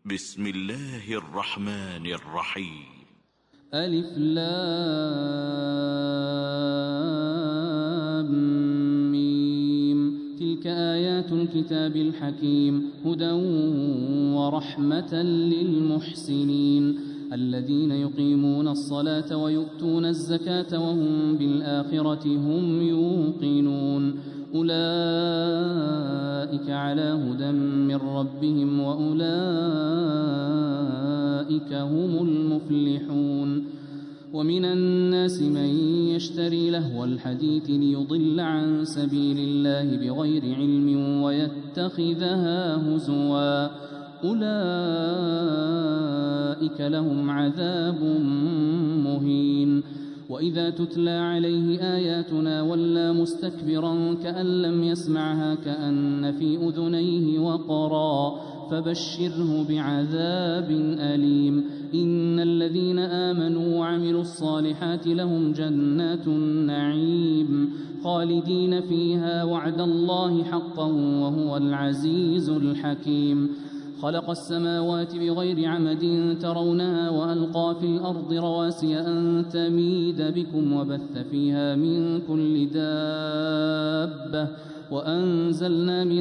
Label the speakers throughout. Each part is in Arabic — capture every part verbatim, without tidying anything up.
Speaker 1: بسم الله الرحمن الرحيم.
Speaker 2: ألف لام ميم. تلك آيات الكتاب الحكيم هدى ورحمة للمحسنين الذين يقيمون الصلاة ويؤتون الزكاة وهم بالآخرة هم يوقنون أولئك على هدى من ربهم وأولئك هم المفلحون. ومن الناس من يشتري لهو الحديث ليضل عن سبيل الله بغير علم ويتخذها هزوا أولئك لهم عذاب مهين. وإذا تتلى عليه آياتنا ولى مستكبرا كأن لم يسمعها كأن في أذنيه وقرا فبشره بعذاب أليم. إن الذين آمنوا وعملوا الصالحات لهم جنات النعيم خالدين فيها وعد الله حقا وهو العزيز الحكيم. خلق السماوات بغير عمد ترونها وألقى في الأرض رواسي أن تميد بكم وبث فيها من كل دابة وأنزلنا من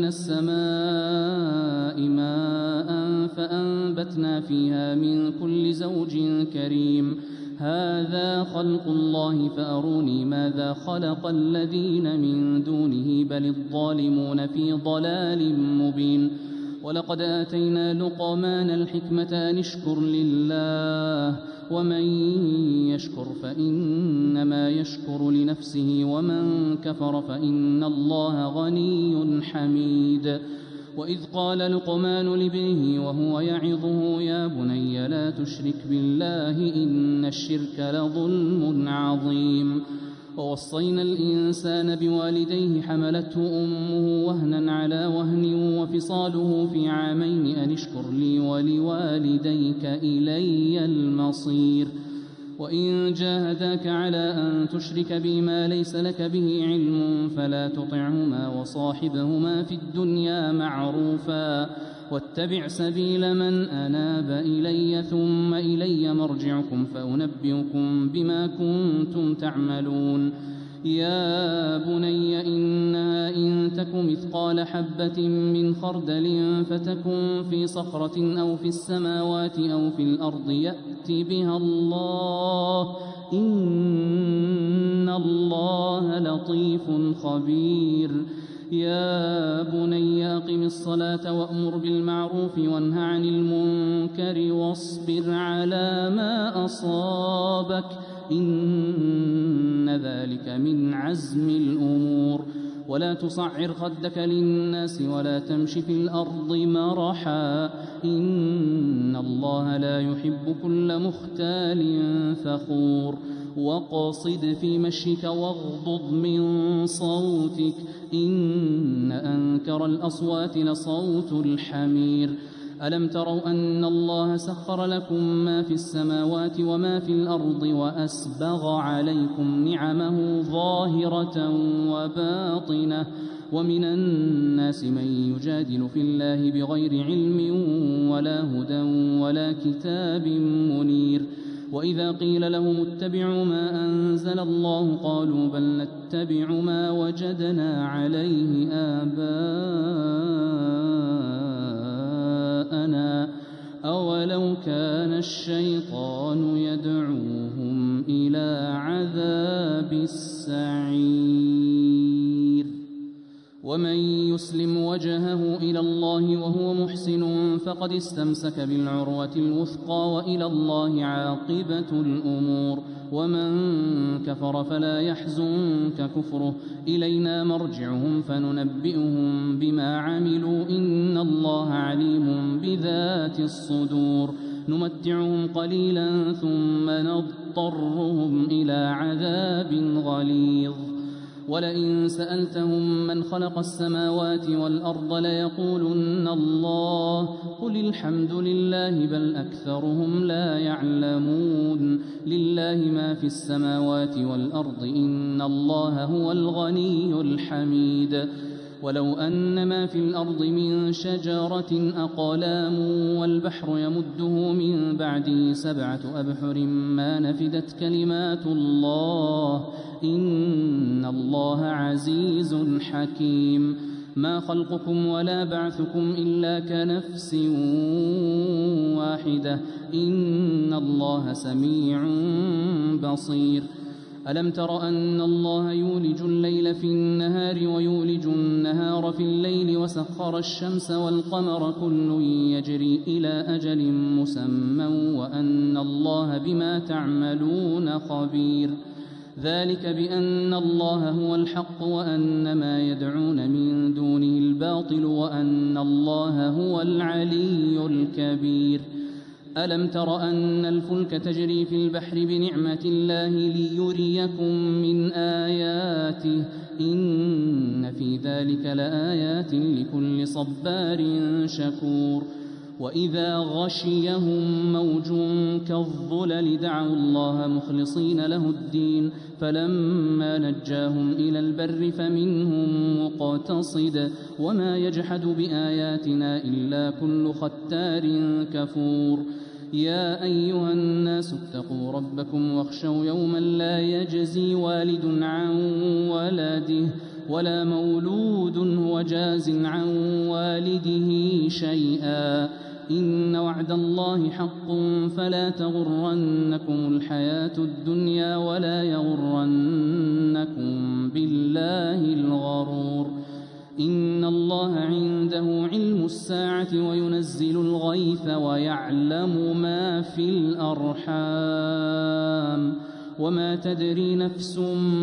Speaker 2: السماء ماء فأنبتنا فيها من كل زوج كريم. هذا خلق الله فأروني ماذا خلق الذين من دونه بل الظالمون في ضلال مبين. ولقد آتينا لقمان الحكمة أن اشكر لله ومن يشكر فإنما يشكر لنفسه ومن كفر فإن الله غني حميد. وإذ قال لقمان لابنه وهو يعظه يا بني لا تشرك بالله إن الشرك لظلم عظيم. ووصينا الإنسان بوالديه حملته أمه وهنا على وهن وفصاله في عامين أن اشكر لي ولوالديك إلي المصير. وإن جاهداك على أن تشرك بي ما ليس لك به علم فلا تطعهما وصاحبهما في الدنيا معروفا واتبع سبيل من أناب إلي ثم إلي مرجعكم فأنبئكم بما كنتم تعملون. يا بني إنها إن تك مثقال حبة من خردل فتكن في صخرة أو في السماوات أو في الأرض يأت بها الله إن الله لطيف خبير. يا بني أقم الصلاة وأمر بالمعروف وانه عن المنكر واصبر على ما أصابك إن ذلك من عزم الأمور. ولا تصعر خدك للناس ولا تمش في الأرض مرحا إن الله لا يحب كل مختال فخور. وقاصد في مشيك واغضض من صوتك إن أنكر الأصوات لصوت الحمير. ألم تروا أن الله سخر لكم ما في السماوات وما في الأرض وأسبغ عليكم نعمه ظاهرة وباطنة ومن الناس من يجادل في الله بغير علم ولا هدى ولا كتاب منير. وإذا قيل لهم اتبعوا ما أنزل الله قالوا بل نتبع ما وجدنا عليه آباءنا أولو كان الشيطان يدعوهم إلى عذاب السعير. ومن يسلم وجهه إلى الله وهو محسن فقد استمسك بالعروة الوثقى وإلى الله عاقبة الأمور. ومن كفر فلا يحزنك كفره إلينا مرجعهم فننبئهم بما عملوا إن الله عليم بذات الصدور. نمتعهم قليلا ثم نضطرهم إلى عذاب غليظ. ولئن سألتهم من خلق السماوات والأرض ليقولن الله قل الحمد لله بل أكثرهم لا يعلمون. لله ما في السماوات والأرض إن الله هو الغني الحميد. ولو أن ما في الأرض من شجرة أقلام والبحر يمده من بعده سبعة أبحر ما نفدت كلمات الله إن الله عزيز حكيم ما خلقكم ولا بعثكم إلا كنفس واحدة إن الله سميع بصير ألم تر أن الله يولج الليل في النهار ويولج النهار في الليل وسخر الشمس والقمر كل يجري إلى أجل مسمى وأن الله بما تعملون خبير ذلك بأن الله هو الحق وأن ما يدعون من دونه الباطل وأن الله هو العلي الكبير ألم تر أن الفلك تجري في البحر بنعمة الله ليريكم من آياته إن في ذلك لآيات لكل صبار شكور وإذا غشيهم موج كالظلل دعوا الله مخلصين له الدين فلما نجاهم إلى البر فمنهم مقتصد وما يجحد بآياتنا إلا كل ختار كفور يا أيها الناس اتقوا ربكم واخشوا يوما لا يجزي والد عن ولده ولا مولود هو جاز عن والده شيئا إن وعد الله حق فلا تغرنكم الحياة الدنيا ولا يغرنكم بالله الغرور إن الله عنده علم الساعة وينزل الغيث ويعلم ما في الأرحام وما تدري نفس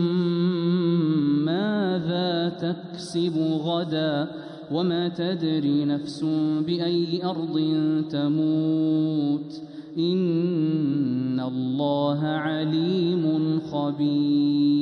Speaker 2: ماذا تكسب غدا وما تدري نفس بأي أرض تموت إن الله عليم خبير